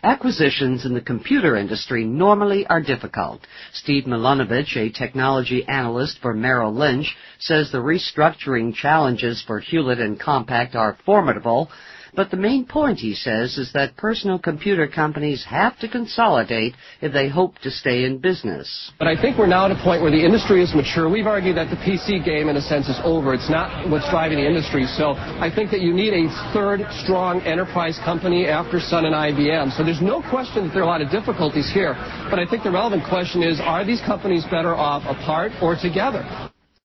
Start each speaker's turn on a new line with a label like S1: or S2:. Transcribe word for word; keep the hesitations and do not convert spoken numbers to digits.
S1: Acquisitions in the computer industry normally are difficult. Steve Milunovich, a technology analyst for Merrill Lynch, says the restructuring challenges for Hewlett and Compaq are formidable. But the main point, he says, is that personal computer companies have to consolidate if they hope to stay in business.
S2: But I think we're now at a point where the industry is mature. We've argued that the P C game, in a sense, is over. It's not what's driving the industry. So I think that you need a third strong enterprise company after Sun and I B M. So there's no question that there are a lot of difficulties here. But I think the relevant question is, are these companies better off apart or together?